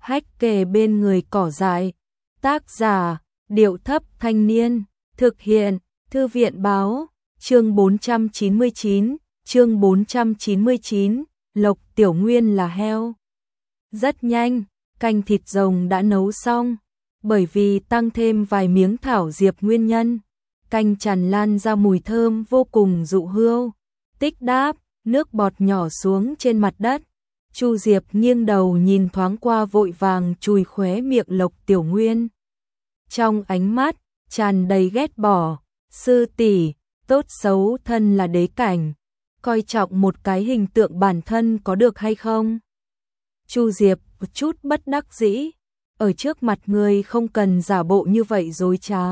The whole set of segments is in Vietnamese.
hách kề bên người cỏ dại. Tác giả, Điệu Thấp Thanh Niên. Thực hiện, Thư viện Báo. Chương 499, chương 499, Lộc Tiểu Nguyên là heo. Rất nhanh, canh thịt rồng đã nấu xong, bởi vì tăng thêm vài miếng thảo diệp nguyên nhân, canh tràn lan ra mùi thơm vô cùng dụ hương. Tích đáp, nước bọt nhỏ xuống trên mặt đất. Chu Diệp nghiêng đầu nhìn thoáng qua vội vàng chùi khóe miệng Lộc Tiểu Nguyên. Trong ánh mắt tràn đầy ghét bỏ, sư tỷ, tốt xấu thân là đế cảnh, coi trọng một cái hình tượng bản thân có được hay không? Chu Diệp một chút bất đắc dĩ, ở trước mặt người không cần giả bộ như vậy dối trá.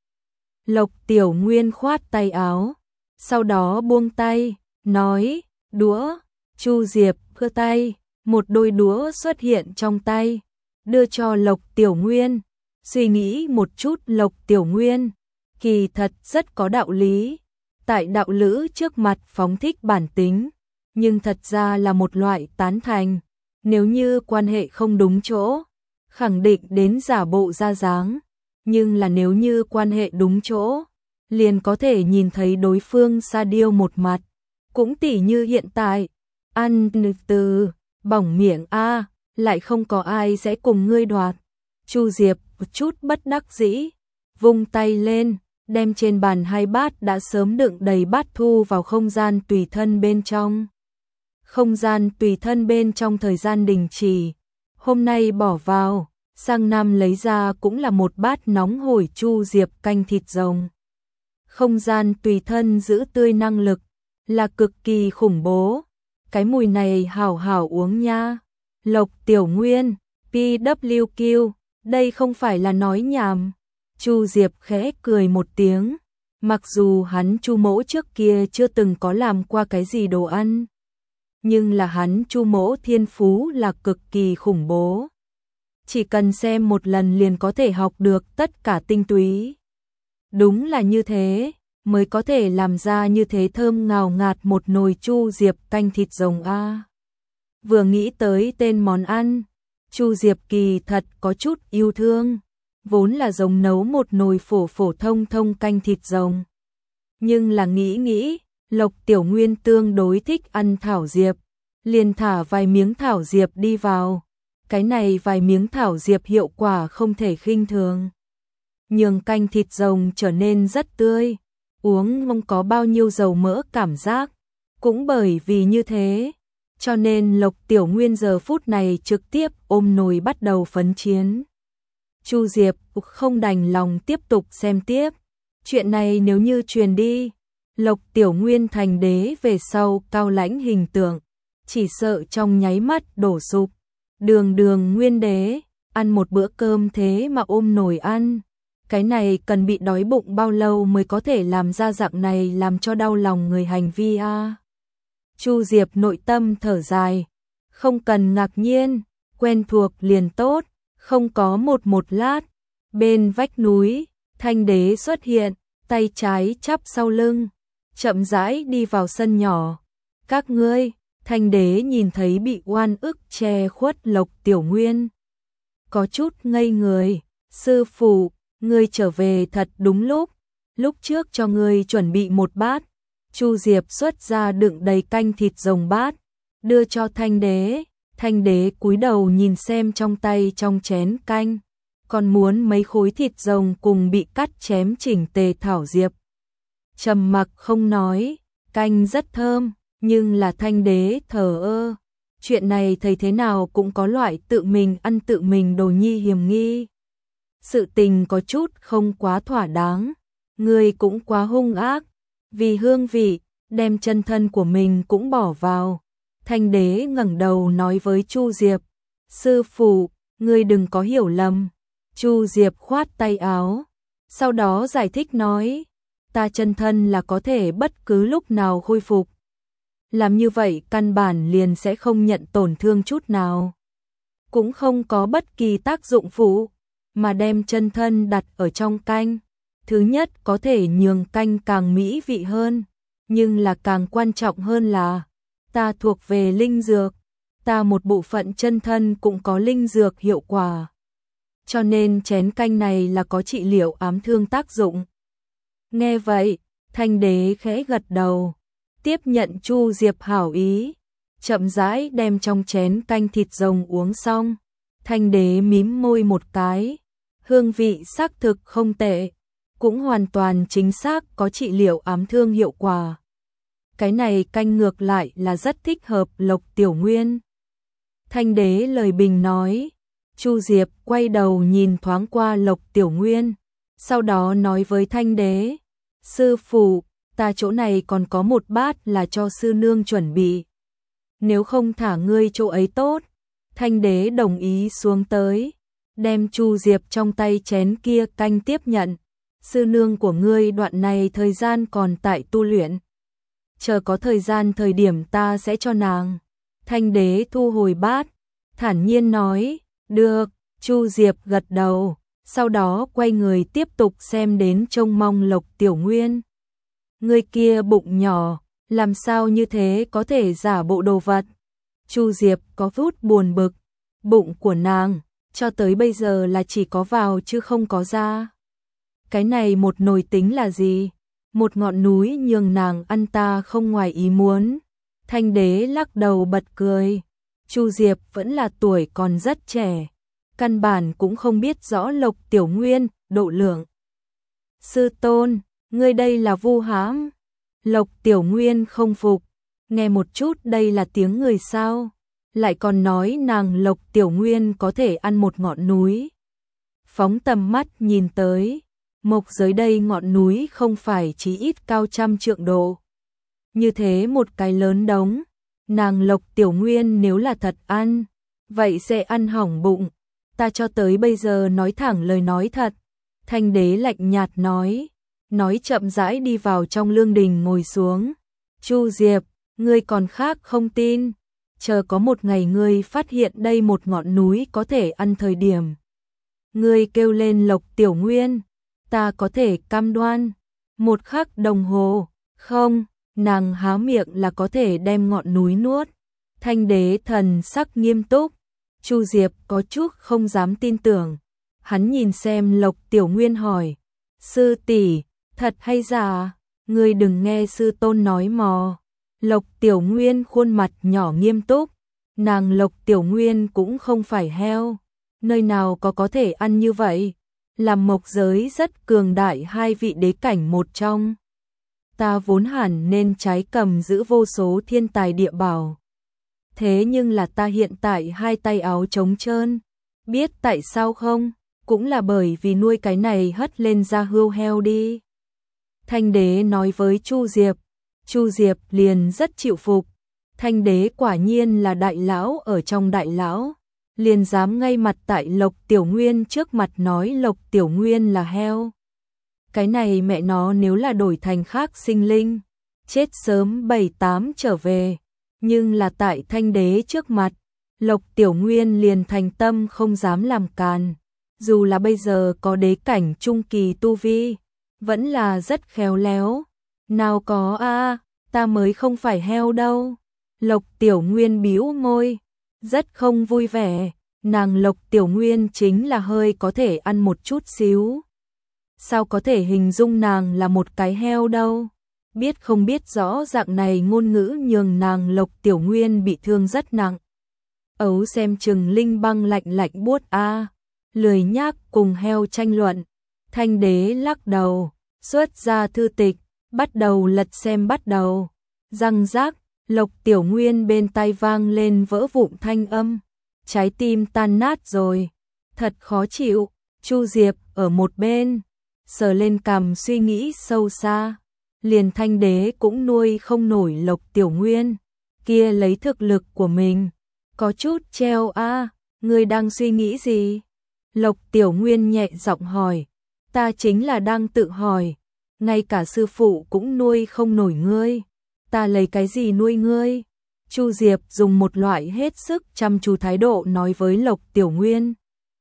Lộc Tiểu Nguyên khoát tay áo, sau đó buông tay, nói, đũa. Chu Diệp giơ tay, một đôi đũa xuất hiện trong tay, đưa cho Lộc Tiểu Nguyên. Suy nghĩ một chút, Lộc Tiểu Nguyên kỳ thật rất có đạo lý, tại đạo lữ trước mặt phóng thích bản tính, nhưng thật ra là một loại tán thành. Nếu như quan hệ không đúng chỗ, khẳng định đến giả bộ ra dáng, nhưng là nếu như quan hệ đúng chỗ, liền có thể nhìn thấy đối phương sa điêu một mặt. Cũng tỉ như hiện tại, ăn từ bỏng miệng a, lại không có ai sẽ cùng ngươi đoạt. Chu Diệp một chút bất đắc dĩ, vung tay lên, đem trên bàn hai bát đã sớm đựng đầy bát thu vào không gian tùy thân bên trong. Không gian tùy thân bên trong thời gian đình chỉ, hôm nay bỏ vào, sang năm lấy ra cũng là một bát nóng hổi Chu Diệp canh thịt rồng. Không gian tùy thân giữ tươi năng lực là cực kỳ khủng bố, cái mùi này hảo hảo uống nha. Lộc Tiểu Nguyên, PWQ, đây không phải là nói nhảm. Chu Diệp khẽ cười một tiếng, mặc dù hắn Chu mỗ trước kia chưa từng có làm qua cái gì đồ ăn, nhưng là hắn Chu mỗ thiên phú là cực kỳ khủng bố. Chỉ cần xem một lần liền có thể học được tất cả tinh túy. Đúng là như thế, mới có thể làm ra như thế thơm ngào ngạt một nồi Chu Diệp canh thịt rồng a. Vừa nghĩ tới tên món ăn, Chu Diệp kỳ thật có chút yêu thương, vốn là giống nấu một nồi phổ phổ thông thông canh thịt rồng. Nhưng là nghĩ, Lộc Tiểu Nguyên tương đối thích ăn thảo diệp, liền thả vài miếng thảo diệp đi vào. Cái này vài miếng thảo diệp hiệu quả không thể khinh thường, nhường canh thịt rồng trở nên rất tươi, uống không có bao nhiêu dầu mỡ cảm giác. Cũng bởi vì như thế, cho nên Lộc Tiểu Nguyên giờ phút này trực tiếp ôm nồi bắt đầu phấn chiến. Chu Diệp không đành lòng tiếp tục xem tiếp. Chuyện này nếu như truyền đi, Lộc Tiểu Nguyên thành đế về sau cao lãnh hình tượng, chỉ sợ trong nháy mắt đổ sụp. Đường nguyên đế, ăn một bữa cơm thế mà ôm nồi ăn. Cái này cần bị đói bụng bao lâu mới có thể làm ra dạng này làm cho đau lòng người hành vi a. Chu Diệp nội tâm thở dài, không cần ngạc nhiên, quen thuộc liền tốt. Không có một lát, bên vách núi, Thanh Đế xuất hiện, tay trái chắp sau lưng, chậm rãi đi vào sân nhỏ. Các ngươi, Thanh Đế nhìn thấy bị oan ức che khuất Lộc Tiểu Nguyên, có chút ngây người. Sư phụ, ngươi trở về thật đúng lúc trước cho ngươi chuẩn bị một bát. Chu Diệp xuất ra đựng đầy canh thịt rồng bát, đưa cho Thanh Đế. Thanh Đế cúi đầu nhìn xem trong tay trong chén canh, còn muốn mấy khối thịt rồng cùng bị cắt chém chỉnh tề thảo diệp. Trầm mặc không nói, canh rất thơm, nhưng là Thanh Đế thờ ơ. Chuyện này thầy thế nào cũng có loại tự mình ăn tự mình đồ nhi hiểm nghi. Sự tình có chút không quá thỏa đáng, người cũng quá hung ác, vì hương vị, đem chân thân của mình cũng bỏ vào. Thanh Đế ngẩng đầu nói với Chu Diệp, sư phụ, ngươi đừng có hiểu lầm. Chu Diệp khoát tay áo, sau đó giải thích nói, ta chân thân là có thể bất cứ lúc nào khôi phục. Làm như vậy căn bản liền sẽ không nhận tổn thương chút nào, cũng không có bất kỳ tác dụng phụ, mà đem chân thân đặt ở trong canh. Thứ nhất có thể nhường canh càng mỹ vị hơn, nhưng là càng quan trọng hơn là ta thuộc về linh dược, ta một bộ phận chân thân cũng có linh dược hiệu quả. Cho nên chén canh này là có trị liệu ám thương tác dụng. Nghe vậy, Thanh đế khẽ gật đầu, tiếp nhận Chu Diệp hảo ý, chậm rãi đem trong chén canh thịt rồng uống xong. Thanh đế mím môi một cái, hương vị xác thực không tệ, cũng hoàn toàn chính xác có trị liệu ám thương hiệu quả. Cái này canh ngược lại là rất thích hợp Lộc Tiểu Nguyên. Thanh đế lời bình nói. Chu Diệp quay đầu nhìn thoáng qua Lộc Tiểu Nguyên, sau đó nói với Thanh đế, sư phụ, ta chỗ này còn có một bát là cho sư nương chuẩn bị. Nếu không thả ngươi chỗ ấy tốt. Thanh đế đồng ý xuống tới, đem Chu Diệp trong tay chén kia canh tiếp nhận. Sư nương của ngươi đoạn này thời gian còn tại tu luyện. Chờ có thời gian thời điểm ta sẽ cho nàng. Thanh đế thu hồi bát, thản nhiên nói, được. Chu Diệp gật đầu, sau đó quay người tiếp tục xem đến trông mong Lộc Tiểu Nguyên. Người kia bụng nhỏ, làm sao như thế có thể giả bộ đồ vật? Chu Diệp có chút buồn bực, bụng của nàng, cho tới bây giờ là chỉ có vào chứ không có ra. Cái này một nồi tính là gì? Một ngọn núi nhường nàng ăn ta không ngoài ý muốn. Thanh đế lắc đầu bật cười. Chu Diệp vẫn là tuổi còn rất trẻ, căn bản cũng không biết rõ Lộc Tiểu Nguyên độ lượng. Sư tôn, ngươi đây là vu hãm. Lộc Tiểu Nguyên không phục, nghe một chút đây là tiếng người sao? Lại còn nói nàng Lộc Tiểu Nguyên có thể ăn một ngọn núi. Phóng tầm mắt nhìn tới, mộc giới đây ngọn núi không phải chí ít cao 100 trượng độ. Như thế một cái lớn đống, nàng Lộc Tiểu Nguyên nếu là thật ăn, vậy sẽ ăn hỏng bụng. Ta cho tới bây giờ nói thẳng lời nói thật. Thanh đế lạnh nhạt nói chậm rãi đi vào trong lương đình ngồi xuống. Chu Diệp, ngươi còn khác không tin, chờ có một ngày ngươi phát hiện đây một ngọn núi có thể ăn thời điểm. Ngươi kêu lên Lộc Tiểu Nguyên, ta có thể cam đoan, một khắc đồng hồ, không, nàng há miệng là có thể đem ngọn núi nuốt. Thanh đế thần sắc nghiêm túc, Chu Diệp có chút không dám tin tưởng. Hắn nhìn xem Lộc Tiểu Nguyên hỏi, sư tỷ, thật hay giả? Ngươi đừng nghe sư tôn nói mò. Lộc Tiểu Nguyên khuôn mặt nhỏ nghiêm túc, nàng Lộc Tiểu Nguyên cũng không phải heo, nơi nào có thể ăn như vậy, làm mộc giới rất cường đại hai vị đế cảnh một trong. Ta vốn hẳn nên trái cầm giữ vô số thiên tài địa bảo. Thế nhưng là ta hiện tại hai tay áo trống trơn, biết tại sao không? Cũng là bởi vì nuôi cái này hất lên ra hươu heo đi. Thanh đế nói với Chu Diệp, Chu Diệp liền rất chịu phục. Thanh đế quả nhiên là đại lão ở trong đại lão, liền dám ngay mặt tại Lộc Tiểu Nguyên trước mặt nói Lộc Tiểu Nguyên là heo. Cái này mẹ nó nếu là đổi thành khác sinh linh, chết sớm 7-8 trở về. Nhưng là tại Thanh đế trước mặt, Lộc Tiểu Nguyên liền thành tâm không dám làm càn. Dù là bây giờ có đế cảnh trung kỳ tu vi, vẫn là rất khéo léo. Nào có ta mới không phải heo đâu. Lộc Tiểu Nguyên bĩu môi, rất không vui vẻ. Nàng Lộc Tiểu Nguyên chính là hơi có thể ăn một chút xíu. Sao có thể hình dung nàng là một cái heo đâu? Biết không biết rõ dạng này ngôn ngữ nhường nàng Lộc Tiểu Nguyên bị thương rất nặng. Ấu xem chừng linh băng lạnh lạnh buốt lười nhác cùng heo tranh luận. Thanh đế lắc đầu, xuất ra thư tịch, bắt đầu lật xem bắt đầu. Răng rác, Lộc Tiểu Nguyên bên tai vang lên vỡ vụn thanh âm. Trái tim tan nát rồi, thật khó chịu. Chu Diệp ở một bên, sờ lên cằm suy nghĩ sâu xa. Liền Thanh đế cũng nuôi không nổi Lộc Tiểu Nguyên, kia lấy thực lực của mình, có chút treo ngươi đang suy nghĩ gì? Lộc Tiểu Nguyên nhẹ giọng hỏi, ta chính là đang tự hỏi, ngay cả sư phụ cũng nuôi không nổi ngươi, ta lấy cái gì nuôi ngươi? Chu Diệp dùng một loại hết sức chăm chú thái độ nói với Lộc Tiểu Nguyên,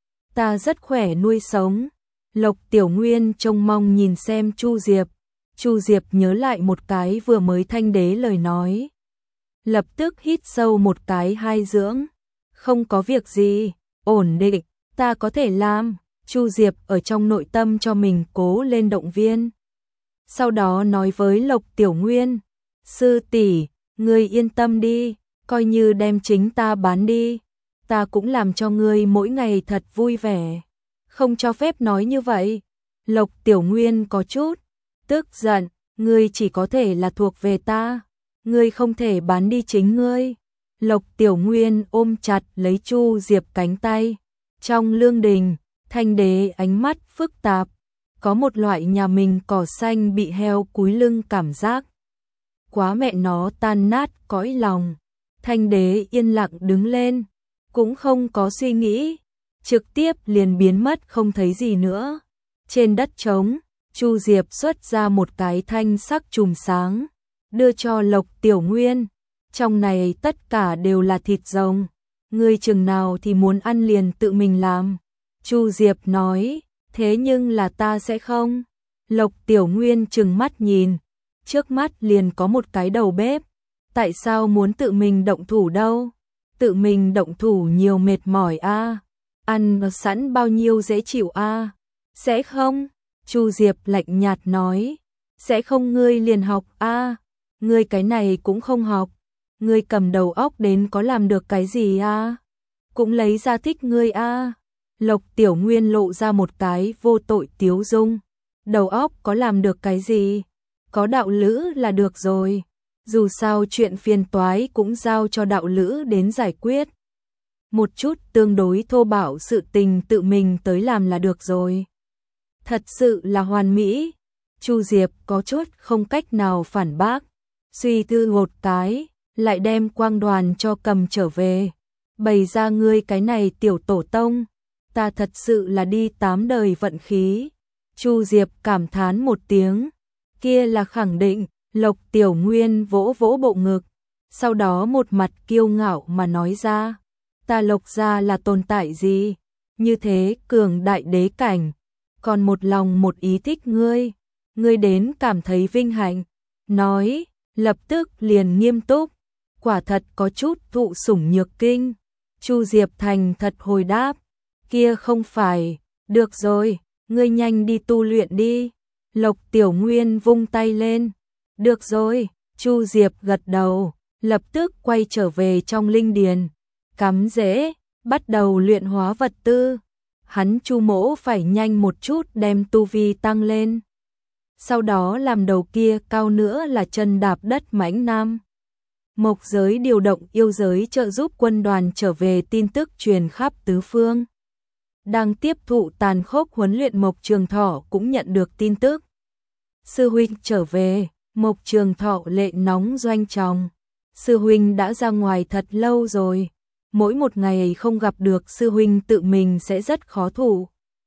ta rất khỏe nuôi sống. Lộc Tiểu Nguyên trông mong nhìn xem Chu Diệp. Chu Diệp nhớ lại một cái vừa mới Thanh đế lời nói. lập tức hít sâu một cái hai dưỡng. Không có việc gì, ổn định, ta có thể làm. Chu Diệp ở trong nội tâm cho mình cố lên động viên. Sau đó nói với Lộc Tiểu Nguyên, sư tỷ, ngươi yên tâm đi, coi như đem chính ta bán đi, ta cũng làm cho ngươi mỗi ngày thật vui vẻ. Không cho phép nói như vậy. Lộc Tiểu Nguyên có chút tức giận, ngươi chỉ có thể là thuộc về ta, ngươi không thể bán đi chính ngươi. Lộc Tiểu Nguyên ôm chặt lấy Chu Diệp cánh tay. Trong lương đình, Thanh Đế ánh mắt phức tạp, có một loại nhà mình cỏ xanh bị heo cúi lưng cảm giác. Quá mẹ nó tan nát cõi lòng. Thanh Đế yên lặng đứng lên, cũng không có suy nghĩ, trực tiếp liền biến mất không thấy gì nữa. Trên đất trống, Chu Diệp xuất ra một cái thanh sắc chùm sáng, đưa cho Lộc Tiểu Nguyên. Trong này tất cả đều là thịt rồng, ngươi chừng nào thì muốn ăn liền tự mình làm. Chu Diệp nói, thế nhưng là ta sẽ không. Lộc Tiểu Nguyên trừng mắt nhìn, trước mắt liền có một cái đầu bếp, tại sao muốn tự mình động thủ đâu? Tự mình động thủ nhiều mệt mỏi a, ăn sẵn bao nhiêu dễ chịu a. Sẽ không? Chu Diệp lạnh nhạt nói, sẽ không ngươi liền học a, ngươi cái này cũng không học, ngươi cầm đầu óc đến có làm được cái gì a? Cũng lấy ra thích ngươi a. Lộc Tiểu Nguyên lộ ra một cái vô tội tiếu dung, đầu óc có làm được cái gì? Có đạo lữ là được rồi, dù sao chuyện phiền toái cũng giao cho đạo lữ đến giải quyết. Một chút tương đối thô bạo sự tình tự mình tới làm là được rồi. Thật sự là hoàn mỹ. Chu Diệp có chút không cách nào phản bác, suy tư một cái, lại đem quang đoàn cho cầm trở về. Bày ra ngươi cái này tiểu tổ tông, ta thật sự là đi 8 đời vận khí. Chu Diệp cảm thán một tiếng, kia là khẳng định. Lộc Tiểu Nguyên vỗ vỗ bộ ngực, sau đó một mặt kiêu ngạo mà nói ra, ta Lộc gia là tồn tại gì, như thế cường đại đế cảnh, còn một lòng một ý thích ngươi, ngươi đến cảm thấy vinh hạnh. Nói, lập tức liền nghiêm túc, quả thật có chút thụ sủng nhược kinh. Chu Diệp thành thật hồi đáp, kia không phải, được rồi, ngươi nhanh đi tu luyện đi. Lộc Tiểu Nguyên vung tay lên, được rồi. Chu Diệp gật đầu, lập tức quay trở về trong linh điền, cắm rễ, bắt đầu luyện hóa vật tư. Hắn Chu Mỗ phải nhanh một chút đem tu vi tăng lên, sau đó làm đầu kia cao nữa là chân đạp đất mãnh nam. Mộc giới điều động yêu giới trợ giúp quân đoàn trở về tin tức truyền khắp tứ phương. Đang tiếp thụ tàn khốc huấn luyện Mộc Trường Thọ cũng nhận được tin tức. Sư huynh trở về. Mộc Trường Thọ lệ nóng doanh trọng. Sư huynh đã ra ngoài thật lâu rồi, mỗi một ngày không gặp được sư huynh tự mình sẽ rất khó thủ.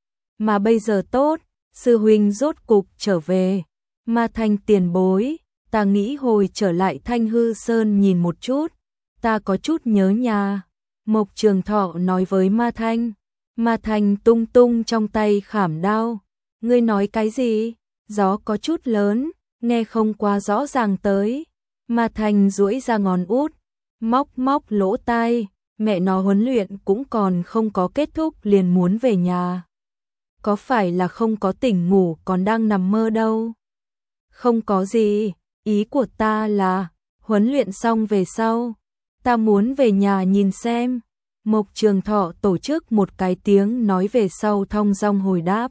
Mà bây giờ tốt, sư huynh rốt cục trở về. Ma Thanh tiền bối, ta nghĩ hồi trở lại Thanh Hư Sơn nhìn một chút, ta có chút nhớ nhà. Mộc Trường Thọ nói với Ma Thanh. Ma Thanh tung tung trong tay khảm đao. Ngươi nói cái gì? Gió có chút lớn, nghe không quá rõ ràng tới. Ma Thanh duỗi ra ngón út, móc móc lỗ tai, mẹ nó huấn luyện cũng còn không có kết thúc liền muốn về nhà. Có phải là không có tỉnh ngủ còn đang nằm mơ đâu? Không có gì, ý của ta là, huấn luyện xong về sau, ta muốn về nhà nhìn xem. Mộc Trường Thọ tổ chức một cái tiếng nói về sau thong dong hồi đáp.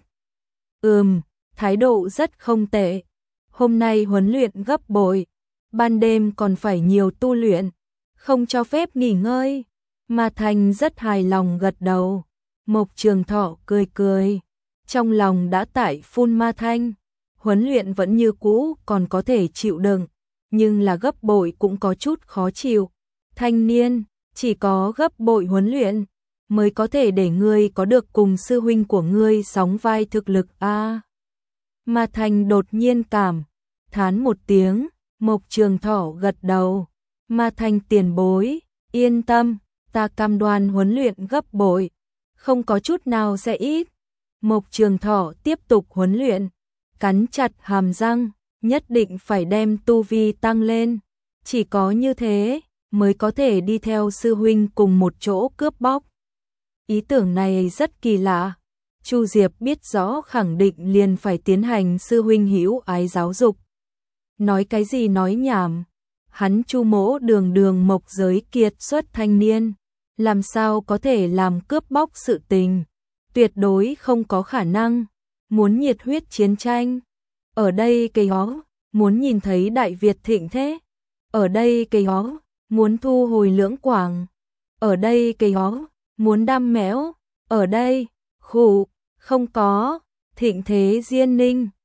Thái độ rất không tệ. Hôm nay huấn luyện gấp bội, ban đêm còn phải nhiều tu luyện, không cho phép nghỉ ngơi. Ma Thanh rất hài lòng gật đầu. Mộc Trường Thọ cười cười, trong lòng đã tại phun Ma Thanh. Huấn luyện vẫn như cũ còn có thể chịu đựng, nhưng là gấp bội cũng có chút khó chịu. Thanh niên, chỉ có gấp bội huấn luyện mới có thể để ngươi có được cùng sư huynh của ngươi sóng vai thực lực a. Ma Thanh đột nhiên cảm thán một tiếng. Mộc Trường Thọ gật đầu. Ma Thanh tiền bối, yên tâm, ta cam đoan huấn luyện gấp bội, không có chút nào sẽ ít. Mộc Trường Thọ tiếp tục huấn luyện, cắn chặt hàm răng, nhất định phải đem tu vi tăng lên. Chỉ có như thế, mới có thể đi theo sư huynh cùng một chỗ cướp bóc. Ý tưởng này rất kỳ lạ. Chu Diệp biết rõ khẳng định liền phải tiến hành sư huynh hữu ái giáo dục. Nói cái gì nói nhảm, hắn Chu Mỗ đường đường mộc giới kiệt xuất thanh niên, làm sao có thể làm cướp bóc sự tình, tuyệt đối không có khả năng. Muốn nhiệt huyết chiến tranh, ở đây cây hó, muốn nhìn thấy Đại Việt thịnh thế, ở đây cây hó, muốn thu hồi Lưỡng Quảng, ở đây cây hó, muốn đam mẽo, ở đây, khụ, không có, thịnh thế Diên Ninh,